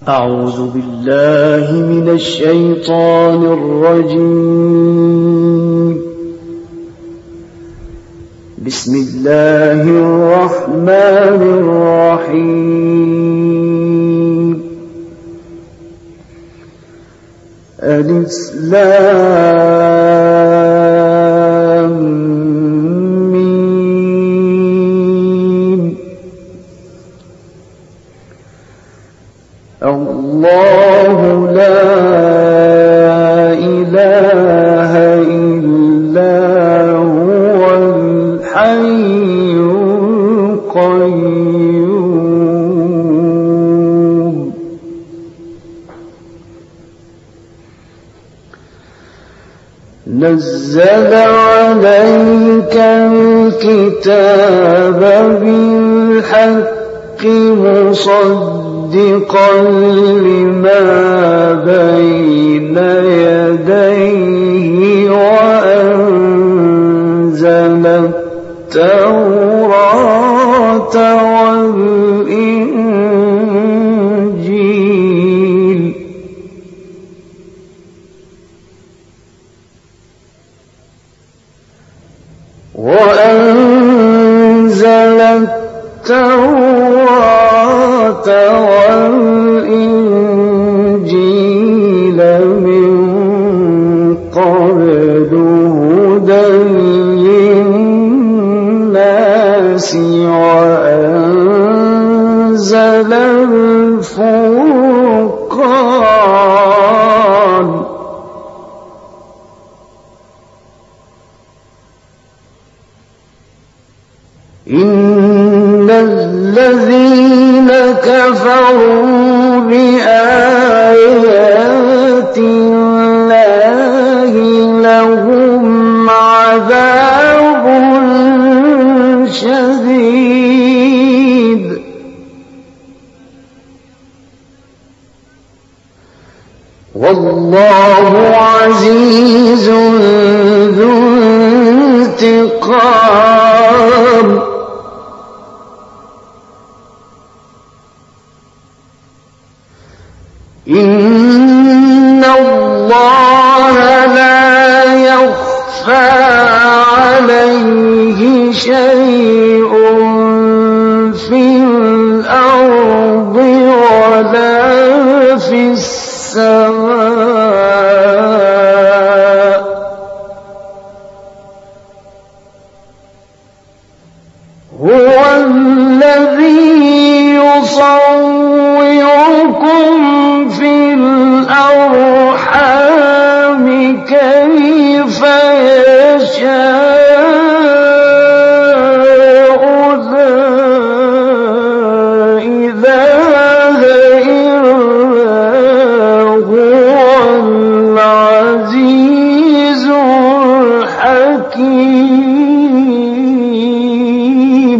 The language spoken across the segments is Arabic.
أعوذ بالله من الشيطان الرجيم. بسم الله الرحمن الرحيم. ألف لام ميم. الله لا إله إلا هو الحي القيوم. نزل عليك الكتاب بالحق مصدقا لما بين يديه وأنزل التوراة والإنجيل والإنجيل من قبل هدى للناس وأنزل الفرقان. إن الذين كفروا بآيات الله لهم عذاب شديد والله عزيز ذو انتقام. إن الله لا يخفى عليه شيء في الأرض ولا في السماء. هو الذي يصوركم في الأرحام كيف يشاء لا إله إلا هو العزيز الحكيم.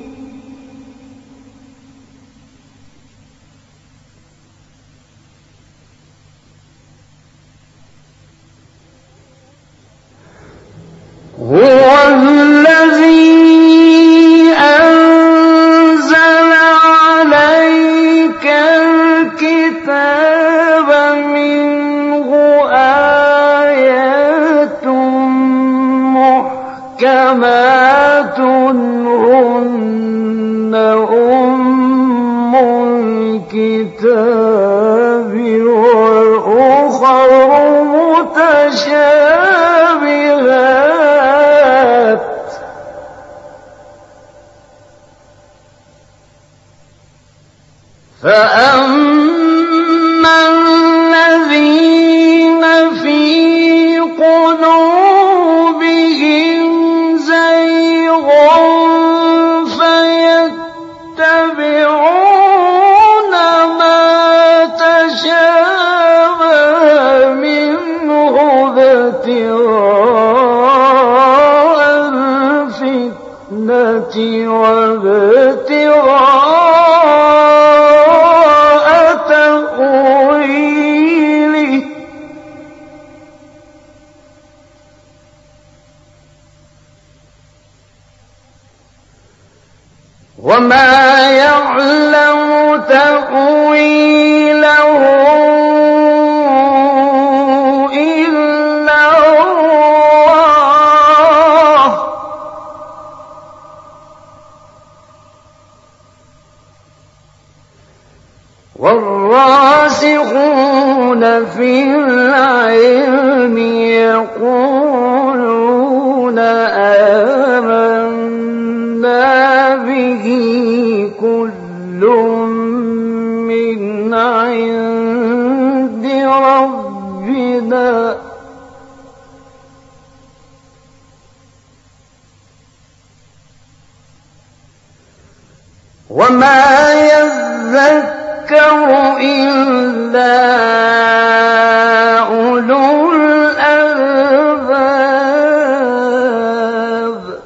هو الذي أنزل عليك الكتاب منه آيات محكمات هن أم الكتاب وأخر متشابهات فأما الذين في قلوبهم زيغ فيتبعون ما تشابه منه ابتغاء الفتنة وابتغاء تأويله وما يعلم تأويله والراسخون في العلم يقولون آمنا به كل من عند ربنا وما يذكر إلا أولو الألباب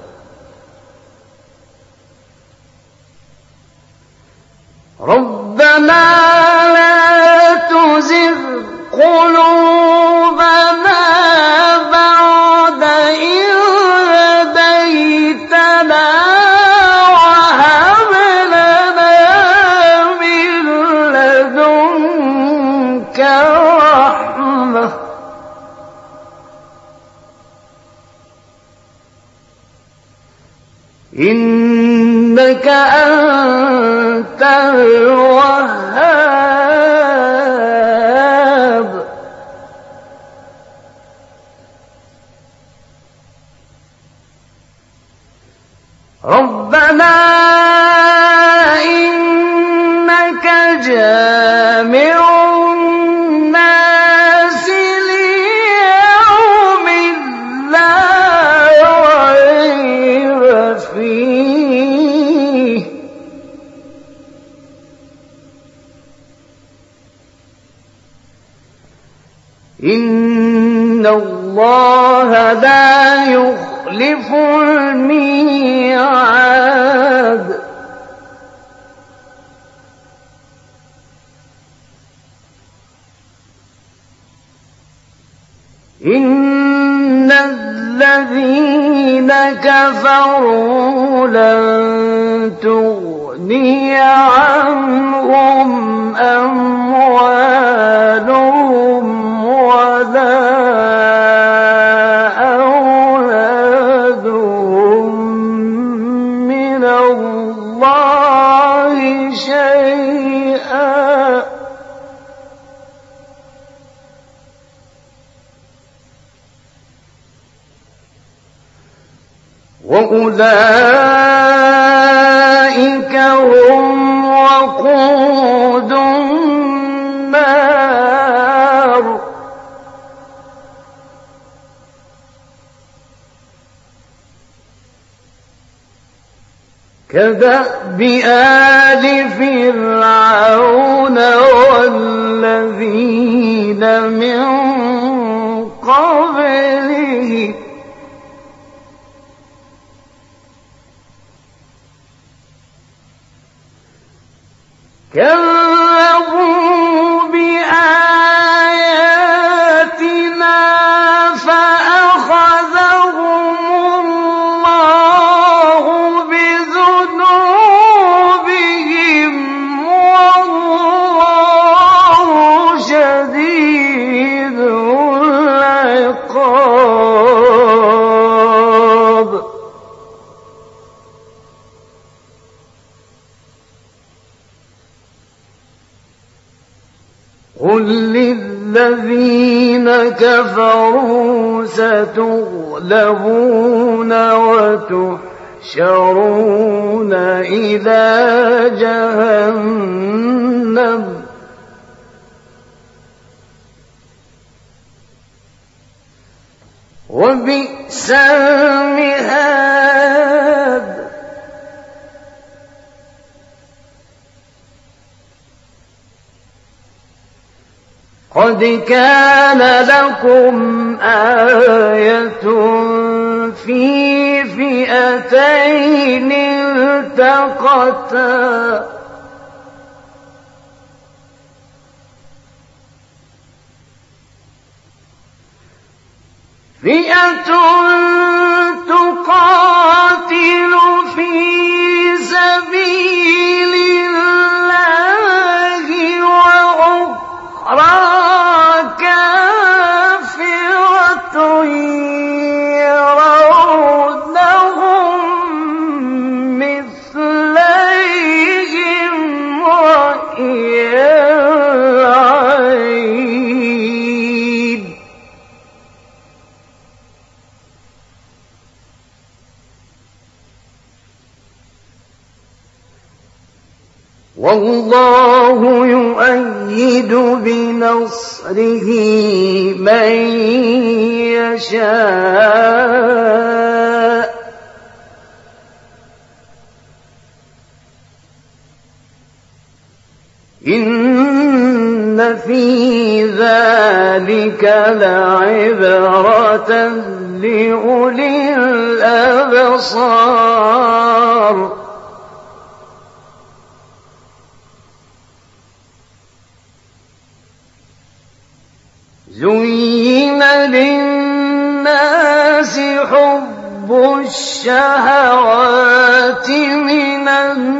ربنا لا تزغ قلوبنا بعد إذ هديتنا وهب لنا من لدنك رحمة إنك أنت الوهاب ربنا إنك جامع الناس ليوم لا ريب فيه إن الله لا يخلف الميعاد إن الذين كفروا لن تغني عنهم أموالهم ولا أولادهم من الله شيئا وأولئك هم وقود النار كدأب آل فرعون والذين من قبله كذبوا بآياتنا فأخذهم الله بذنوبهم والله شديد العقاب قل للذين كفروا ستغلبون وتحشرون إلى جهنم وبئس المهاد قد كان لكم آية في فئتين التقتا فئة تقاتل في سبيل الله وأخرى كافرة يرونهم مثليهم رأي والله يؤيد بنصره من يشاء إن في ذلك لعبرة لأولي الأبصار زين للناس حب الشهوات من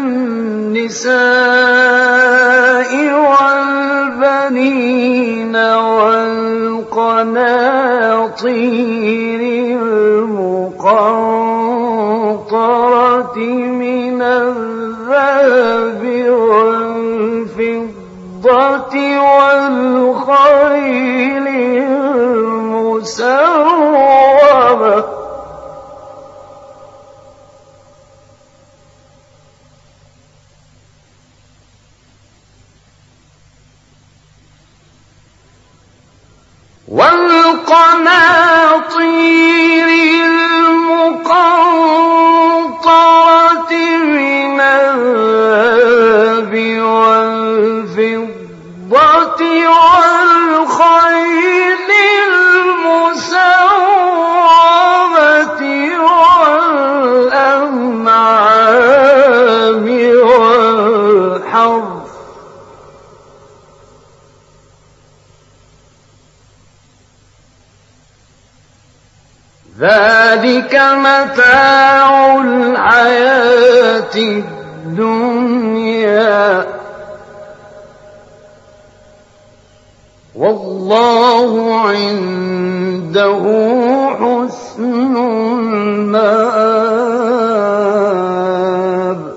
النساء والبنين والقناطير المقنطرة من الذهب والفضة والخيل المسومة والقناطير المقنطرة من الذهب والفضة والخيل المسومة والأنعام والحرث ذلك متاع الحياة الدنيا والله عنده حسن المآب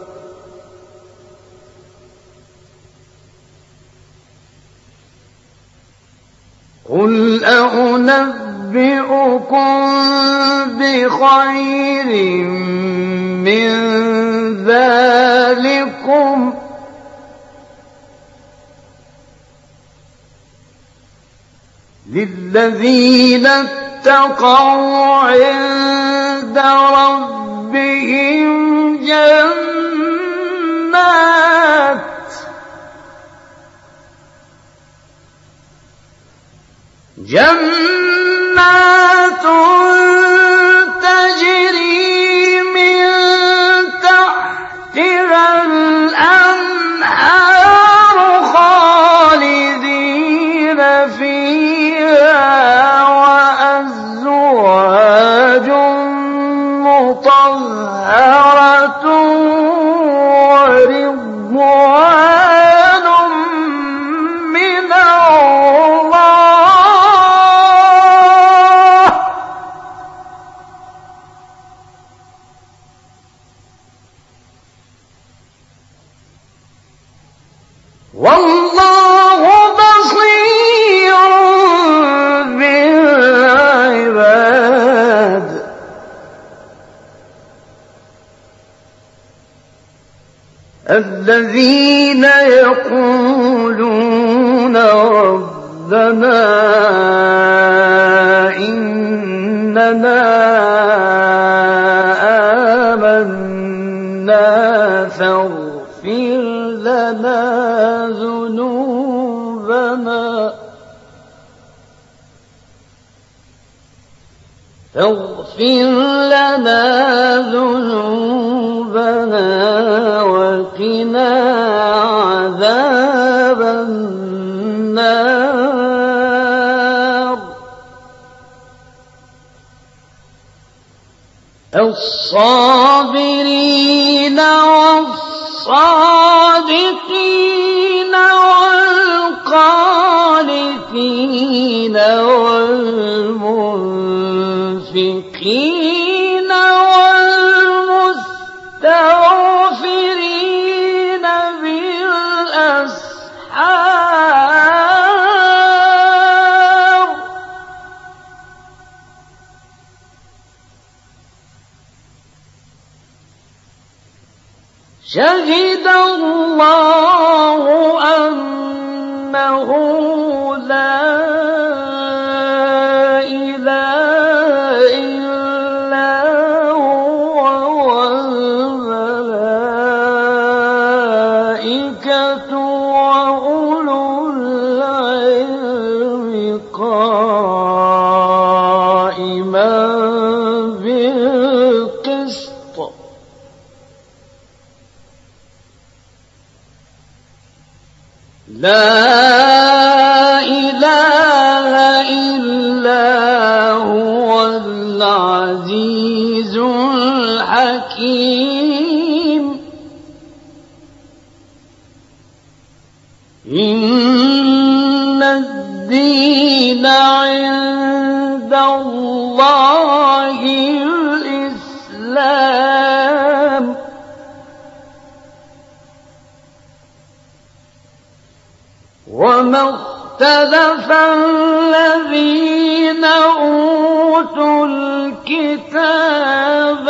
قل أنبئكم بخير من ذلكم للذين اتقوا عند ربهم جنات تجري من تحتها الأنهار خالدين فيها وأزواج مطهرة ورضوان من الله والله بصير بالعباد الذين يقولون ربنا إننا آمنا فاغفر لنا ذنوبنا وقنا عذاب النار الصابرين والصادقين والقانتين والمنفقين والمستغفرين بالأسحار شهد الله أنه لا إله إلا هو والملائكة وأولو العلم قائما بالقسط لا إله إلا هو العزيز الحكيم إن الدين عند الله الإسلام وما اختلف الذين أوتوا الكتاب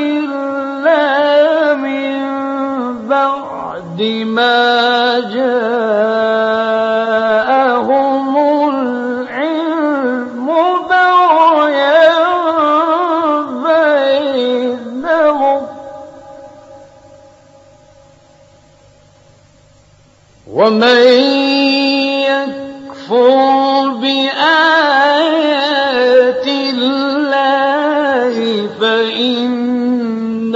إلا من بعد ما جاءهم العلم بغيا بينهم ومن يكفر بآيات الله فإن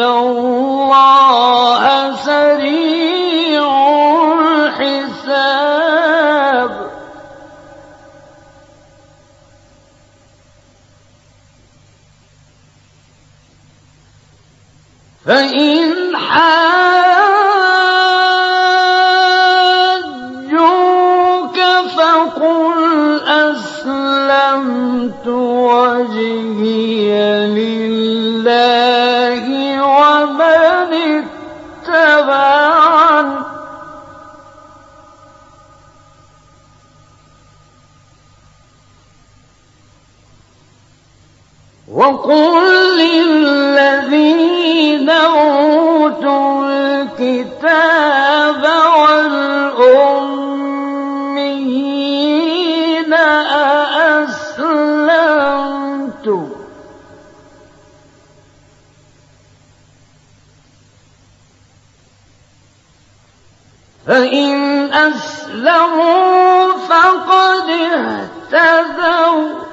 الله سريع الحساب فإن حاجوك فقل أسلمت وجهي لله ومن اتبعني وقل للذين أوتوا الكتاب والأميين أأسلمتم فإن أسلموا فقد اهتدوا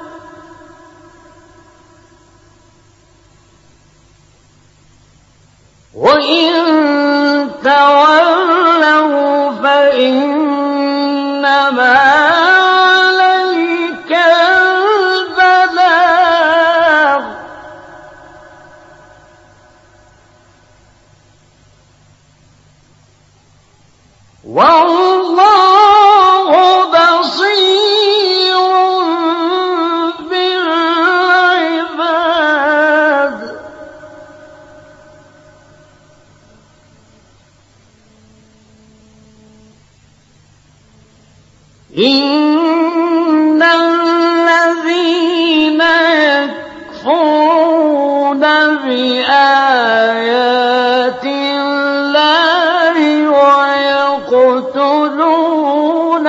وإن تولوا فإنما عليك البلاغ والله بصير بالعباد إن الذين يكفرون بآيات الله ويقتلون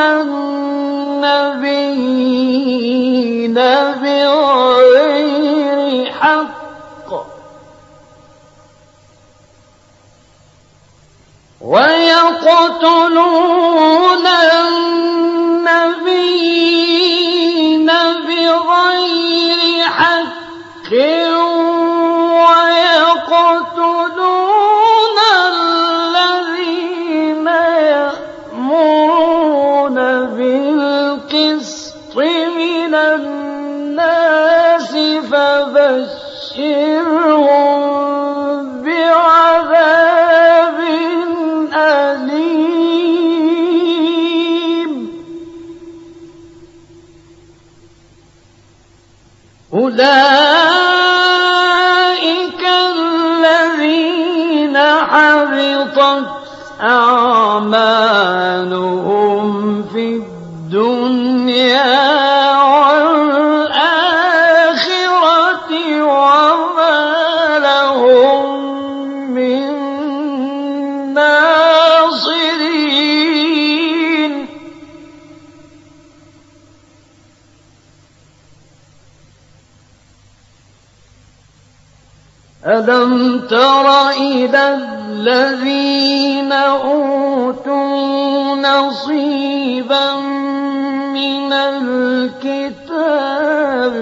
النبيين بغير حق ويقتلون النبيين بغير حق ويقتلون الذين يأمرون بالقسط من الناس فبشرهم بعذاب أليم أولئك الذين حبطت أعمالهم في الدنيا والآخرة وما لهم من ألم تر إلى الذين أوتوا نصيبا من الكتاب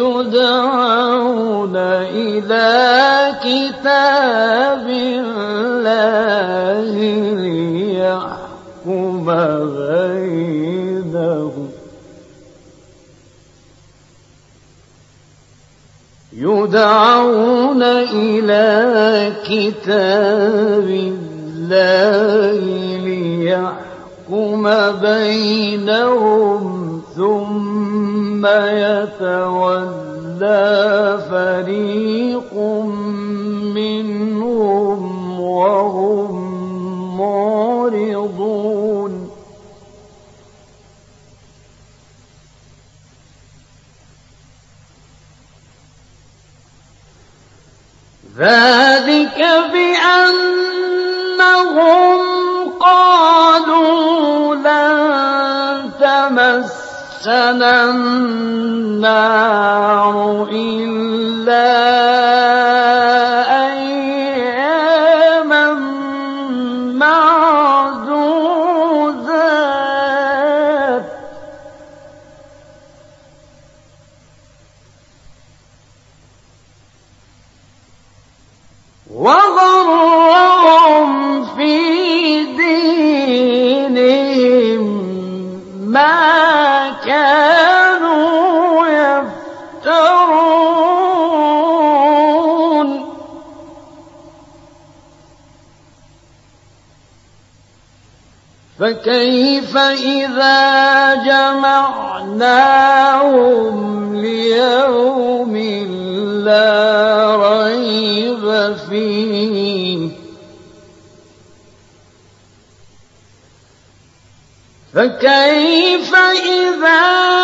يدعون إلى كتاب الله ليحكم بينهم يدعون إلى كتاب الله ليحكم بينهم ثم يتولى فريق منهم وهم معرضون ذلك بأنهم قالوا لن تمسنا النار إلا أياما معدودات وغرهم في دينهم ما كانوا يفترون فكيف إذا جمعناهم ليوم لا ريب فيه فكيف إذا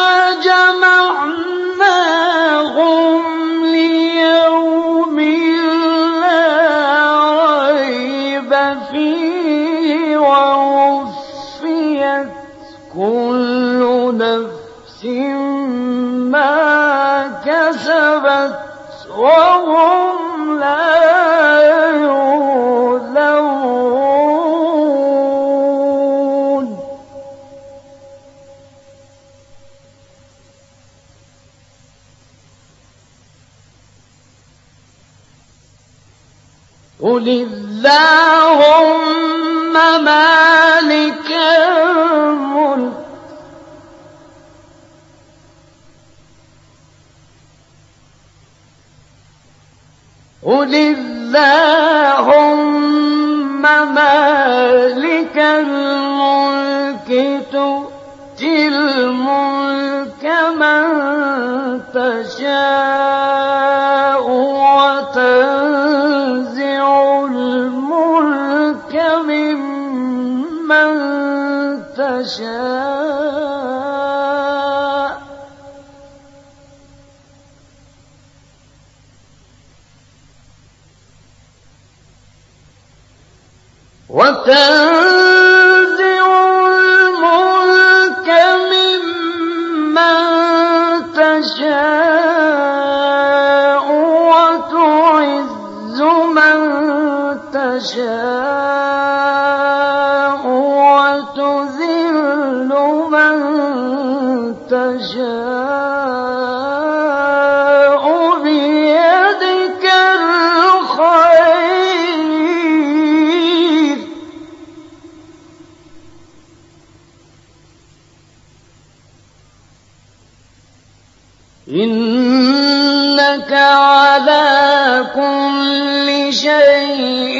جمعناهم ليوم لا ريب فيه ووفيت كل نفس ما كسبت وهم لا يظلمون قل اللهم مالك الملك قل اللهم مالك الملك تؤتي الملك من تشاء وتنزع الملك ممن تشاء وتنزع الملك ممن تشاء وتعز من تشاء وتذل من تشاء بيدك الخير إنك على كل شيء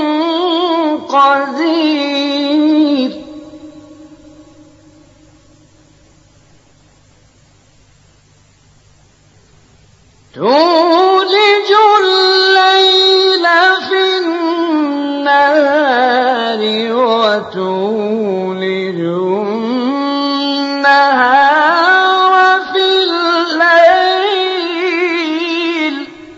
قدير تولج الليل في النهار وتولج النهار في الليل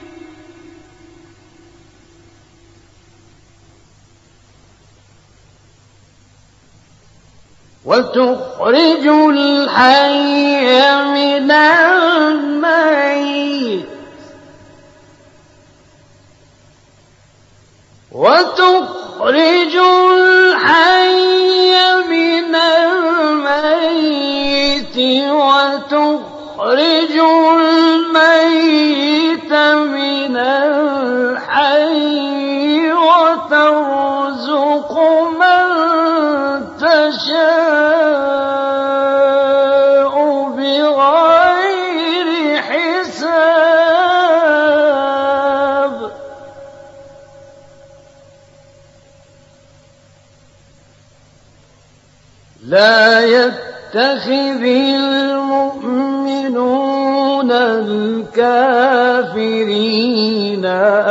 وتخرج الحي من الميت وتخرج الحي من الميت وتخرج الميت من الحي وترزق من تشاء بغير حساب. لا يتخذ المؤمنون الكافرين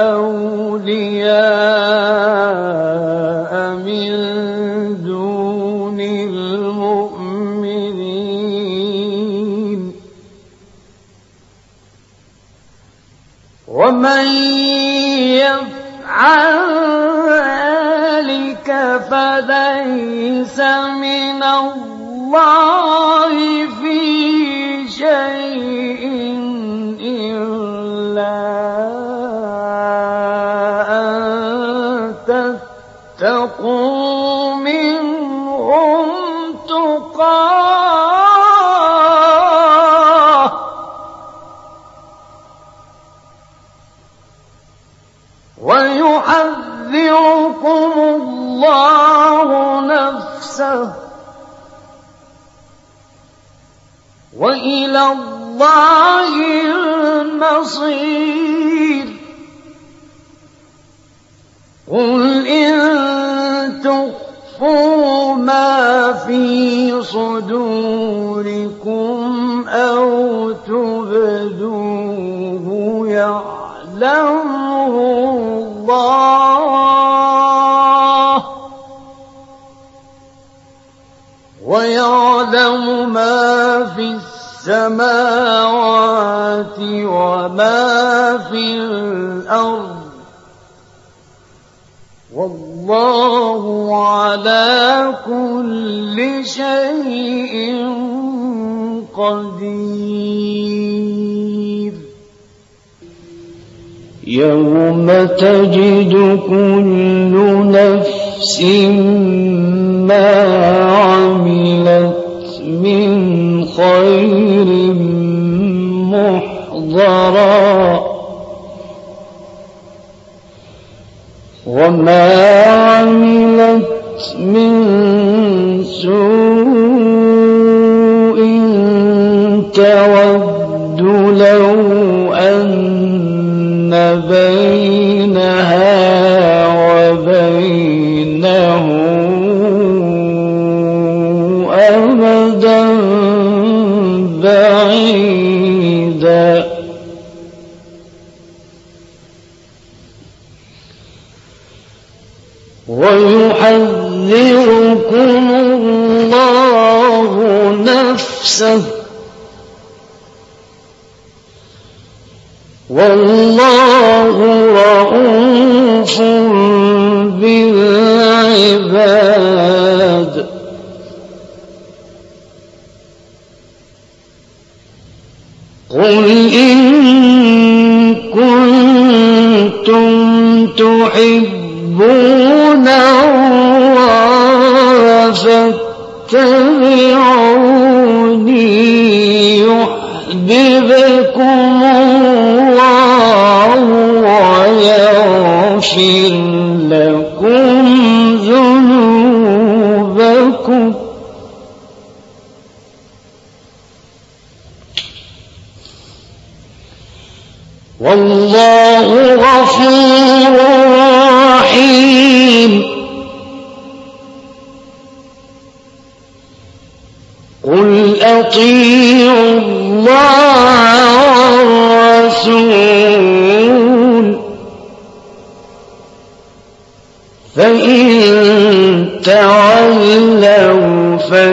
أولياء من دون المؤمنين ومن يفعل ذلك فليس من الله في شيء إلا أن تتقوا منهم تقاه ويحذركم الله نفسه وإلى الله المصير. قل إن تخفوا ما في صدوركم أو تبدوه يعلمه الله ويعلم ما في السماوات وما في الأرض والله على كل شيء قدير. يوم تجد كل نفس ما عملت من خير محضرا وما عملت من سوء تود لو أن بينها وبينه أمدا بعيدا ويحذركم الله نفسه والله رؤوف بالعباد. قل إن كنتم تحبون الله فاتبعوني يحببكم الله ويغفر لكم ذنوبكم والله غفور رحيم. قل أطيعوا الله والرسول فإن تولوا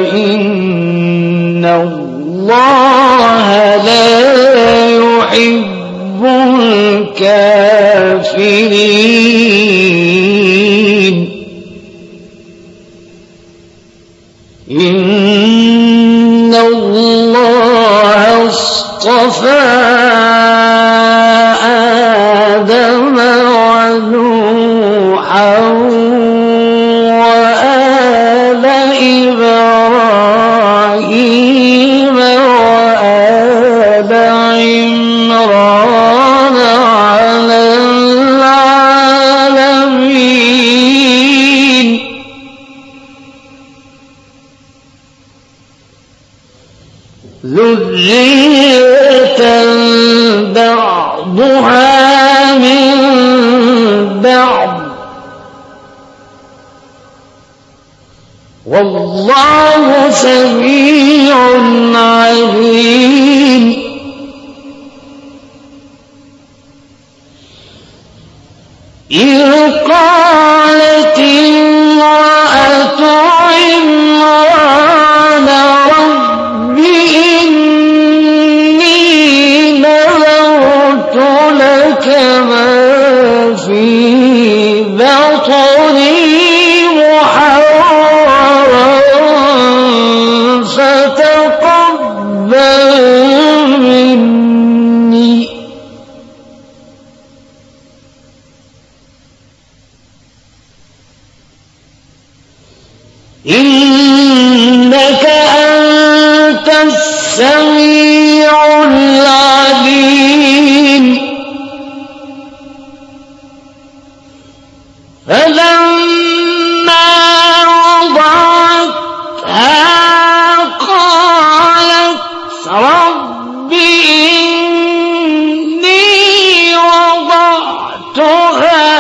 فإن الله لا يحب الكافرين. إن الله اصطفى آدم ونوحا ذرية بعضها من بعض والله سميع عليم إذ قالت امرأة عمران رب إني نذرت لك ما في بطني محررا فتقبل مني إنك أنت السميع العليم فلما وضعتها قالت رب إني وضعتها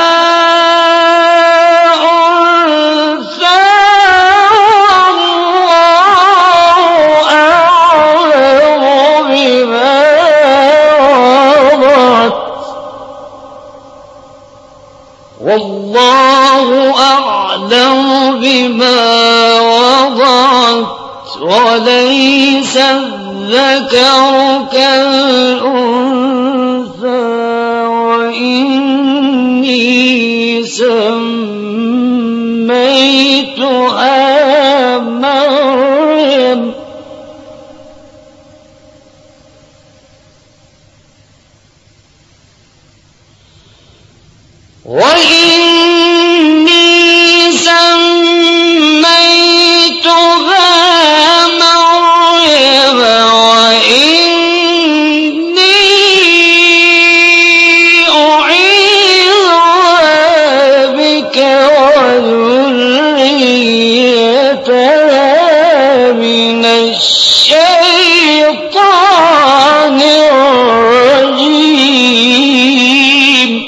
والله أعلم بما وضعت وليس الذكر كالأنثى وإني سميتها مريم من الشيطان الرجيم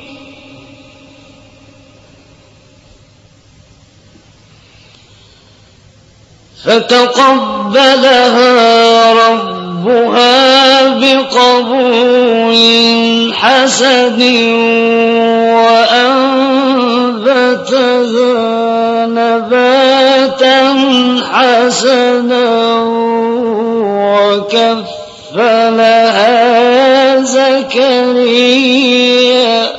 فتقبلها ربها بقبول حسن وأنبتها نباتا حسنا وكفلها زكريا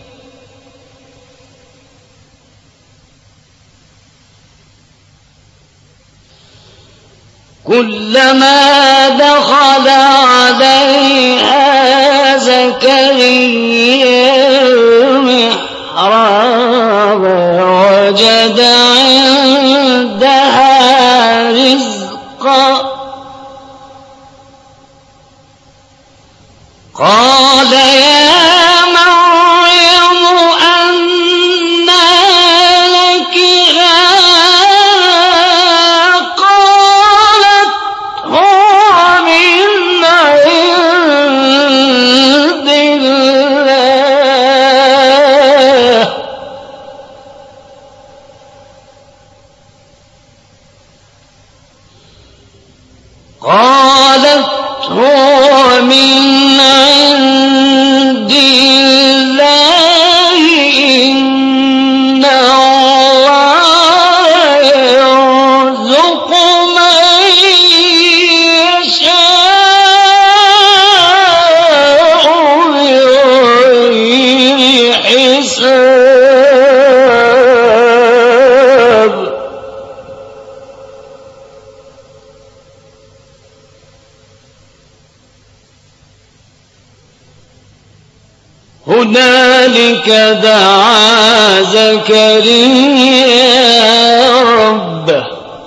كلما دخل عليها زكريا المحراب وجد عندها رزقا قال يا مريم أنى لك هذا قالت هو من عند الله قالت هو من عند الله إن الله يرزق من يشاء بغير حساب هنالك دعا زكريا ربه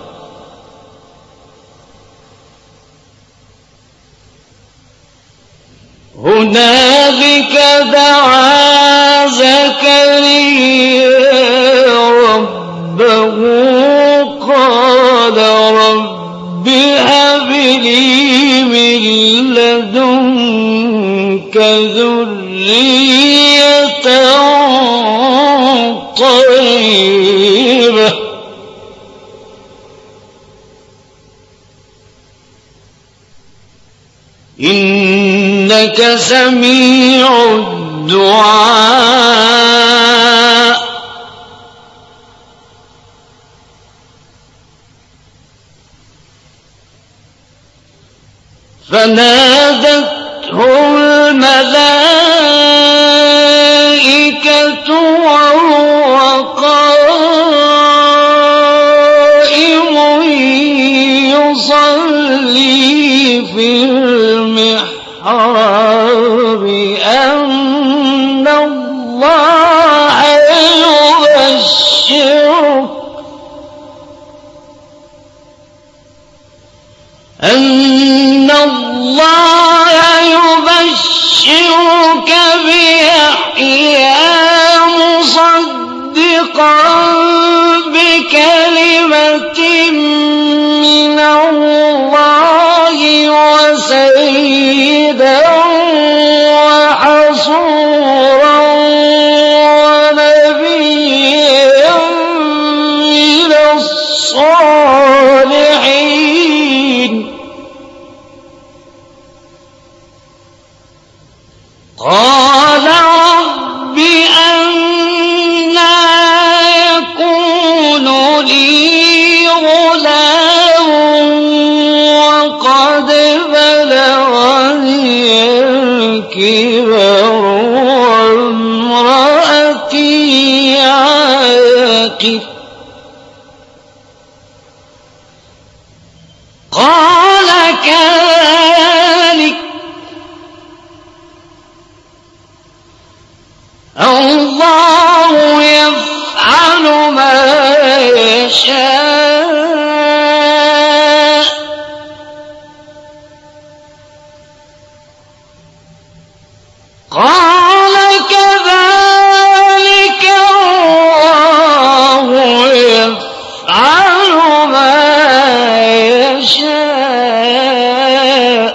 هنالك دعا زكريا ربه قال رب هب لي منك ذرية طيبة إنك سميع الدعاء. فنادته الملائكة وهو قائم يصلي في المحراب أن الله يبشرك بيحيى مصدقا بكلمة من الله وسيدا وحصورا ونبيا من الصالحين. قال رب أنى يكون لي غلام وقد بلغني الكبر وامرأتي عاقر. قال كذلك الله يفعل ما يشاء. قال كذلك الله يفعل ما يشاء.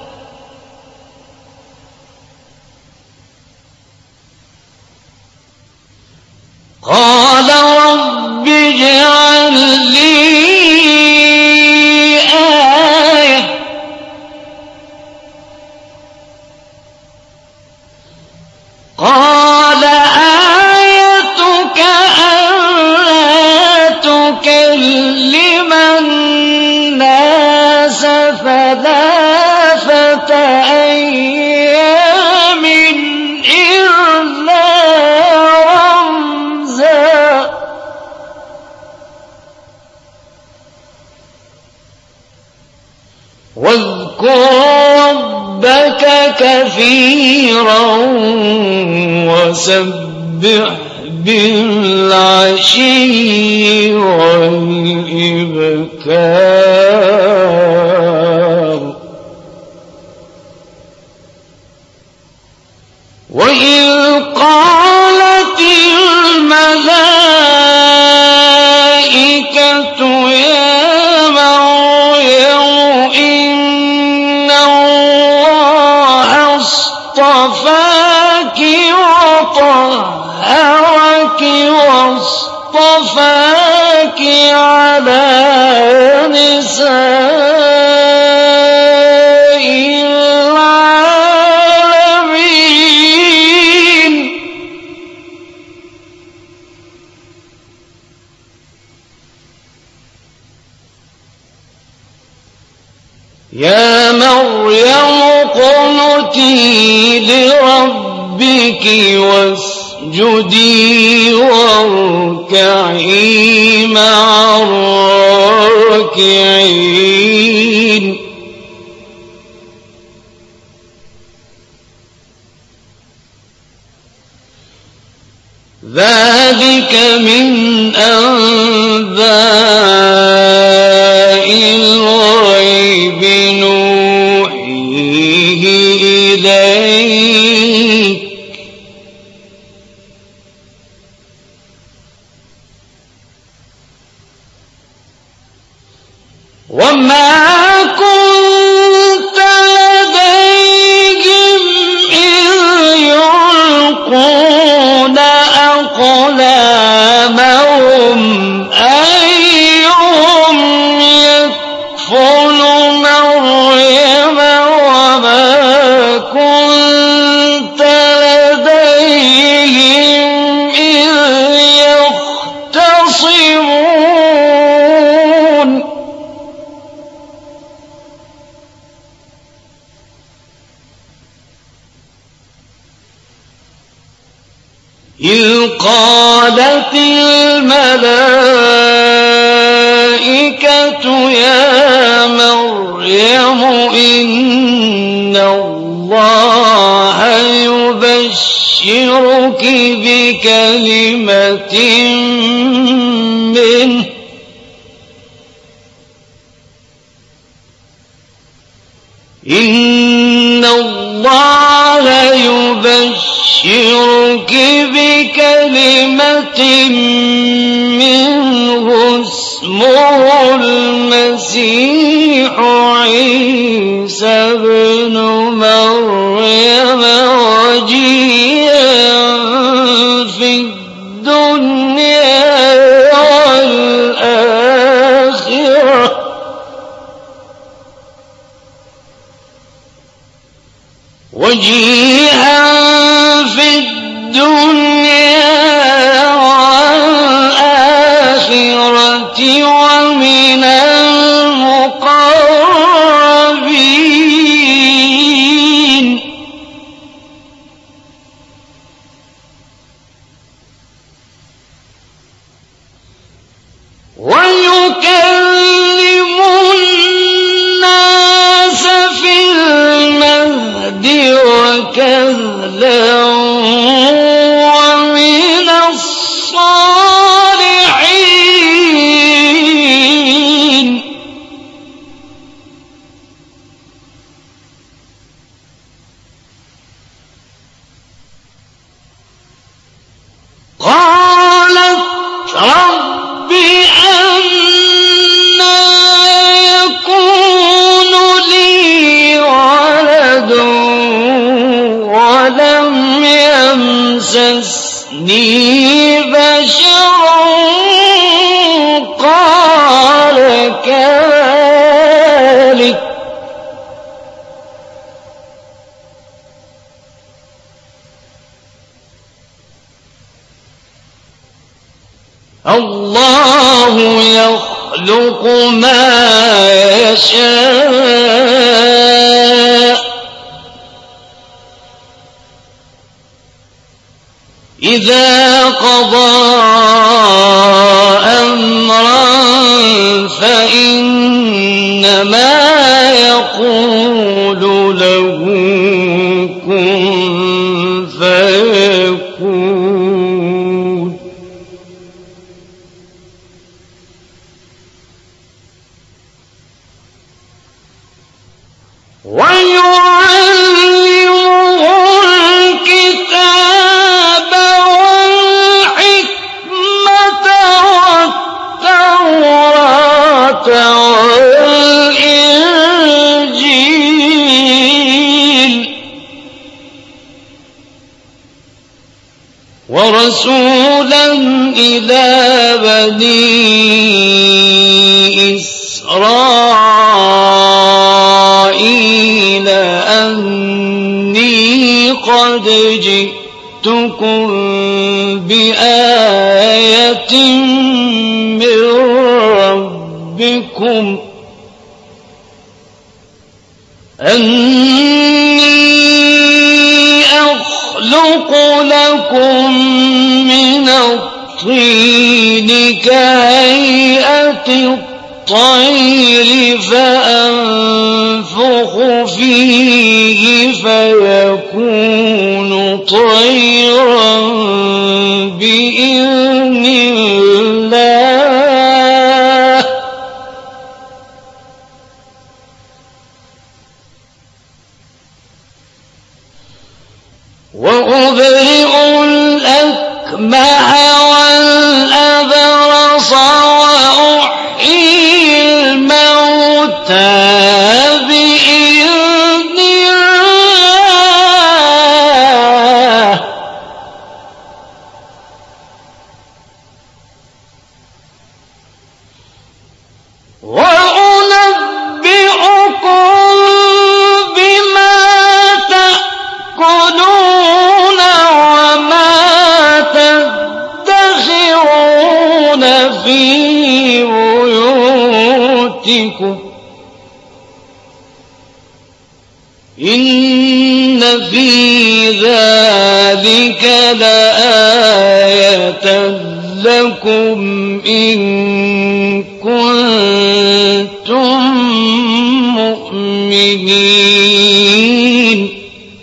قال رب اجعل لي آية قال آيتك ألا تكلم الناس ثلاثة أيام إلا واذكر ربك كثيرا وسبح بالعشي والإبكار. وإذ قالت الملائكة يا مريم إن الله اصطفاك وطهرك واصطفاك على نساء العالمين. يا مريم اقنتي لربك واسجدي واركعي مع الراكعين. ذلك من أنباء الغيب نوحيه إليك وما كنت لديهم إذ إذ قالت الملائكة يا مريم إن الله يبشرك بكلمة منه إن الله يبشرك بكلمة منه اسمه المسيح عيسى ابن مريم وجيها في الدنيا والآخرة ومن المقربين ويكلم الناس في المهد وكهلا ومن الصالحين قالت رب أنى يكون لي ولد ولم يمسسني بشر قال كذلك الله يخلق ما يشاء إذا قضى أمرا فإنما يقول له كن فيكون ويعلمه الكتاب والحكمة والتوراة والإنجيل ورسولا إلى بني إسرائيل أني قد جئتكم بآية من ربكم أني أخلق لكم من الطين كهيئة الطير فأنفخ فيه فيكون طيرا بإذن الله وأبرئ الأكمه والأبرص وأحيي الموتى بإذن الله وأنبئكم بما تأكلون وما تدخرون في بيوتكم إن في ذلك لآية لكم إن كنتم مؤمنين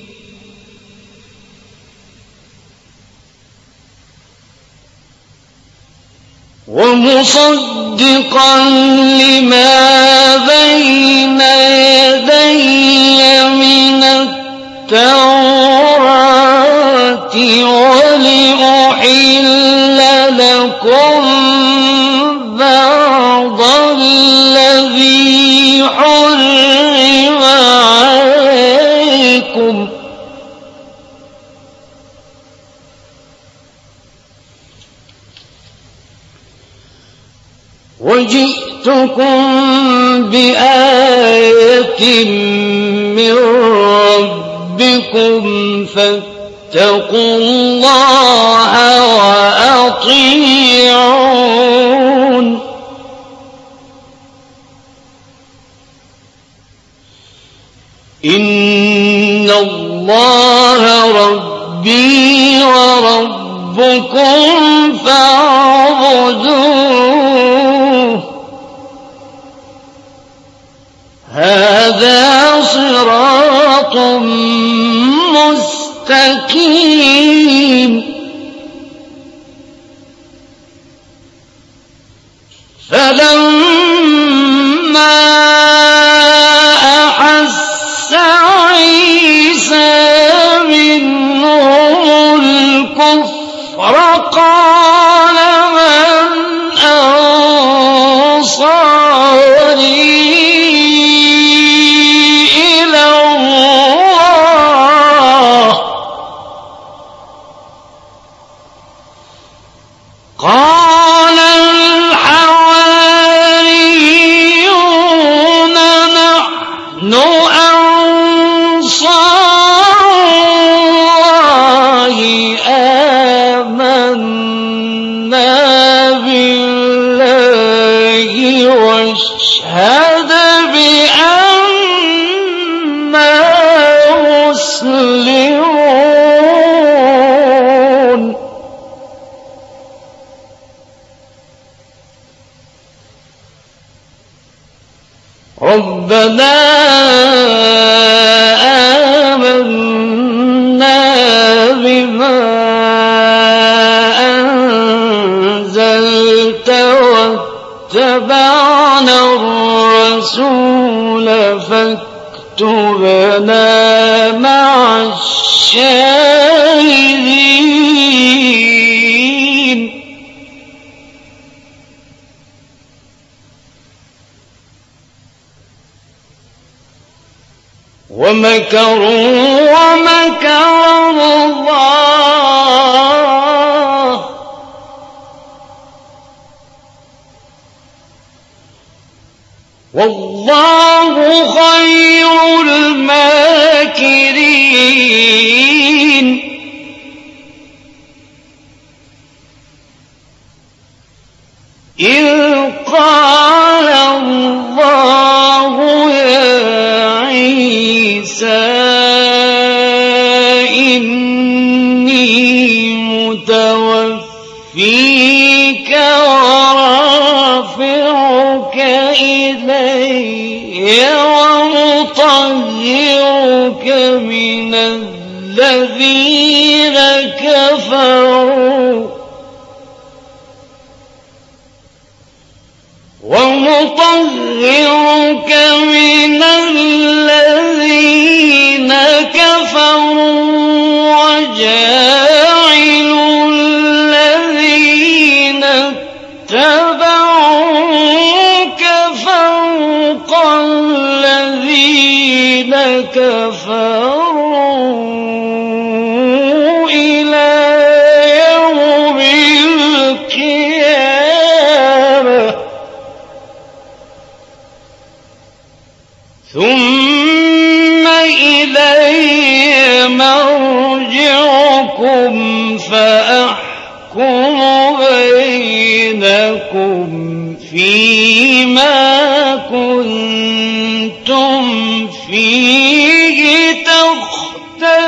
ومصدقا لما بين يدي من التوراة ولأحل لكم بعض الذي حرم عليكم وجئتكم بآية من ربكم فاتقوا الله وأطيعون إن الله ربي وربكم فاعبدوه هذا صراط مستقيم فلما أحس عيسى منهم الكفر قال من أنصاري إلى الله قال الحواريون نحن أنصار الله آمنا بالله واشهد بأننا مسلمون ربنا آمنا بما أنزلت واتبعنا الرسول فاكتبنا مع الشاهدين ومكروا ومكر الله والله خير الماكرين إذ قال الله يا عيسى إني متوفيك ورافعك إلي ومطهرك من الذين كفروا وجاعل الذين اتبعوك فوق الذين كفروا إلى يوم القيامة ثم إلي مرجعكم فأحكم بينكم فيما كنتم فيه تختلفون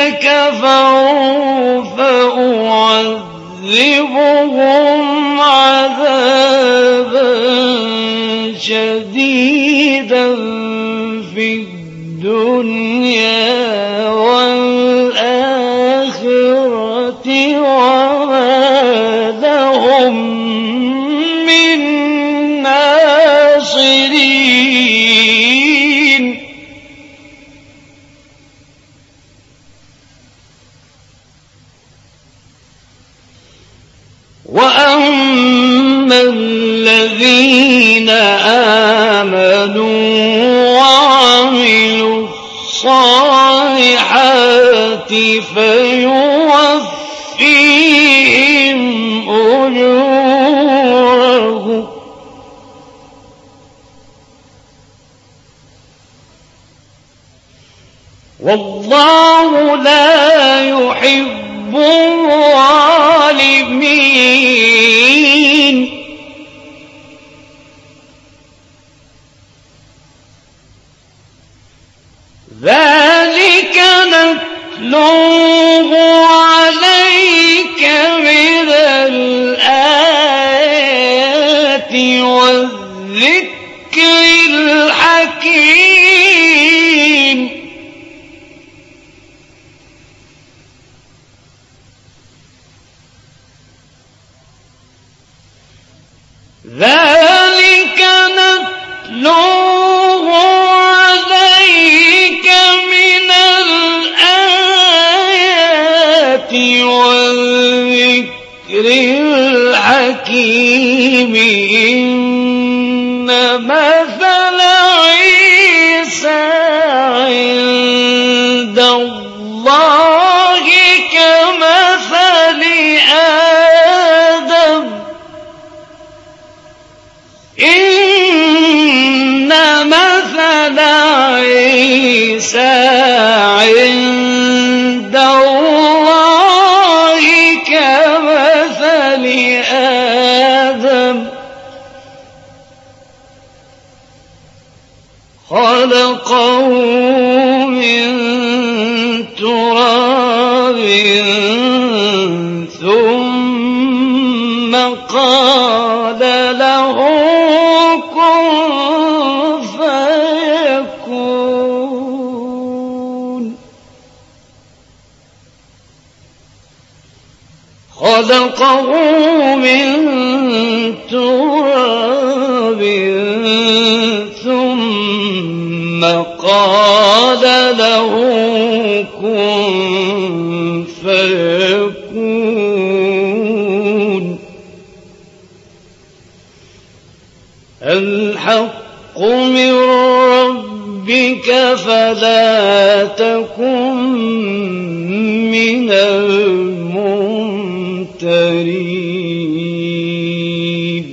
كفروا فأعذبهم عذابا شديدا في الدنيا والآخرة وما لهم من ناصرين. وأما الذين آمنوا وعملوا الصالحات فيوفيهم أجورهم والله لا يحب الظالمين. ذلك نتلوه عليك من الآيات والذكر الحكيم. ذلك نتلوه عليك من الآيات والذكر الحكيم. إن مثل عيسى عند الله كمثل آدم. إن مثل عيسى عند الله كمثل آدم خلقه من تراب ثم قال له كن فيكون. خلقه من تراب ثم قال له كن فيكون. الحق من ربك فلا تكن من الممترين.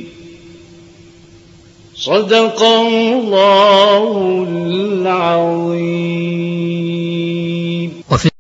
صدق الله العظيم.